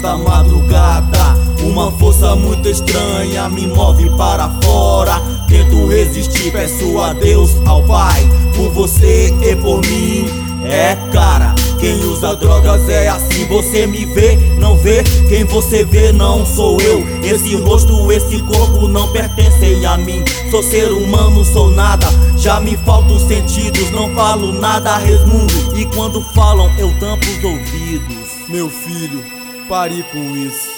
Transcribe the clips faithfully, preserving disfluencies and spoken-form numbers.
nesta madrugada. Uma força muito estranha me move para fora. Tento resistir, peço a Deus, ao Pai, por você e por mim. É, cara, quem usa drogas é assim. Você me vê, não vê, quem você vê não sou eu. Esse rosto, esse corpo não pertencem a mim. Sou ser humano, sou nada, já me faltam sentidos. Não falo nada, resmundo, e quando falam eu tampo os ouvidos. Meu filho, pare com isso.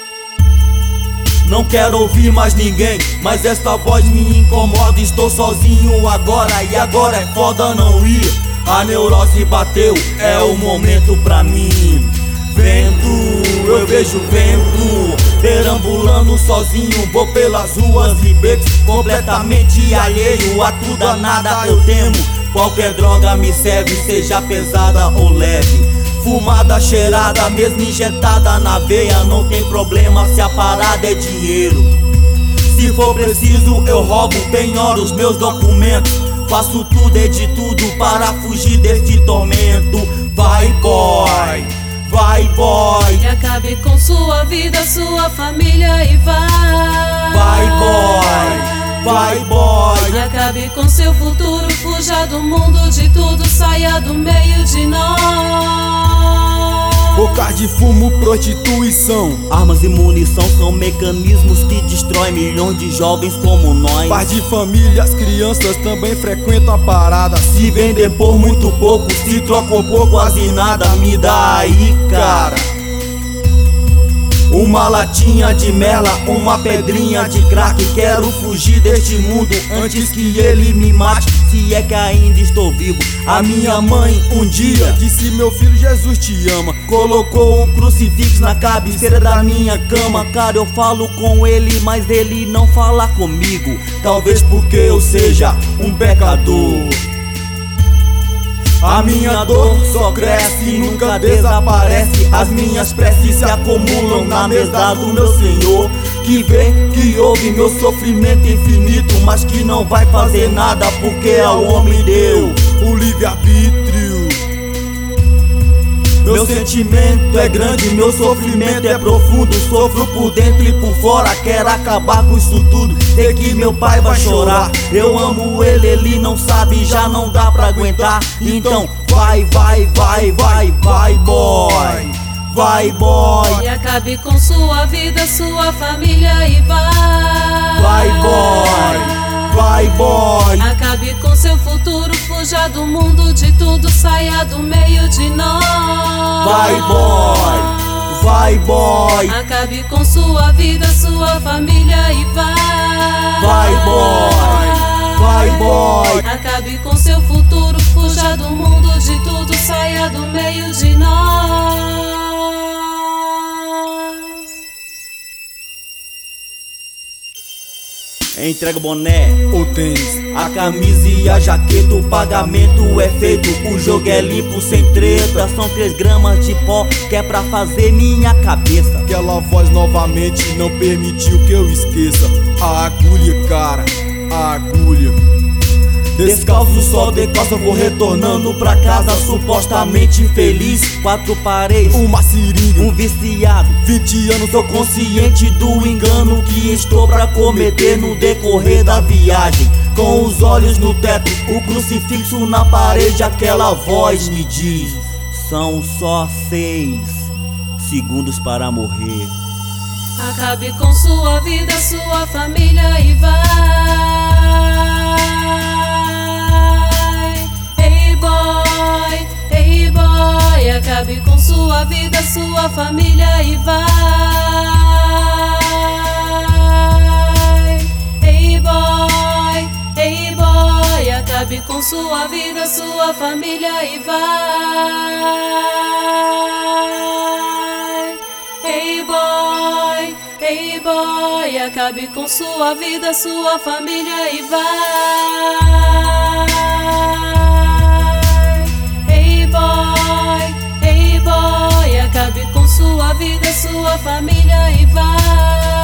Não quero ouvir mais ninguém, mas esta voz me incomoda. Estou sozinho agora, e agora é foda não ir. A neurose bateu, é o momento pra mim. Vento, eu vejo vento, perambulando sozinho, vou pelas ruas e becos, completamente alheio a tudo, a nada eu temo. Qualquer droga me serve, seja pesada ou leve. Fumada, cheirada, mesmo injetada na veia, não tem problema se a parada é dinheiro. Se for preciso eu roubo, penhoro os meus documentos. Faço tudo e de tudo para fugir desse tormento. Vai boy, vai boy, e acabe com sua vida, sua família e vai. Vai boy, vai boy, e acabe com seu futuro, fuja do mundo de tudo, saia do meio de nós. Bocas de fumo, prostituição, armas e munição são mecanismos que destroem milhões de jovens como nós. Pais de famílias, crianças também frequentam a parada. Se vender por muito pouco, se trocam por quase nada. Me dá aí, cara, uma latinha de merla, uma pedrinha de crack. Quero fugir deste mundo antes que ele me mate, se é que ainda estou vivo. A minha mãe um dia disse: meu filho, Jesus te ama. Colocou um crucifixo na cabeceira da minha cama. Cara, eu falo com ele, mas ele não fala comigo. Talvez porque eu seja um pecador. A minha dor só cresce e nunca desaparece. As minhas preces se acumulam na mesa do meu Senhor, que vê, que ouve meu sofrimento infinito, mas que não vai fazer nada porque ao homem deu o livre-arbítrio. Meu sentimento é grande, meu sofrimento é profundo. Sofro por dentro e por fora, quero acabar com isso tudo. Sei que meu pai vai chorar, eu amo ele, ele não sabe, já não dá pra aguentar. Então vai, vai, vai, vai, vai boy, vai boy, e acabe com sua vida, sua família e vai. Vai boy, vai boy, acabe com seu futuro, fuja do mundo de tudo, saia do meio de nós. Vai boy, vai boy, acabe com sua vida, sua família e vai. Vai boy, vai boy, acabe com seu futuro, fuja do mundo de tudo, saia do meio de nós. Entrega o boné, o tênis, a camisa e a jaqueta, o pagamento é feito, o jogo é limpo sem treta. São três gramas de pó que é pra fazer minha cabeça. Aquela voz novamente não permitiu que eu esqueça. A agulha, cara, a agulha. Descalço só de costa, vou retornando pra casa supostamente feliz. Quatro paredes, uma seringa, um viciado, vinte anos. Sou consciente do engano que estou pra cometer no decorrer da viagem. Com os olhos no teto, o crucifixo na parede, aquela voz me diz: são só seis segundos para morrer. Acabe com sua vida, sua família e vai. Ei boy, ei boy, acabe com sua vida, sua família e vai. Ei boy, ei boy, acabe com sua vida, sua família e vai. Ei boy, ei boy, acabe com sua vida, sua família e vai. Ei boy, ei boy, acabe com sua vida, sua família e vai.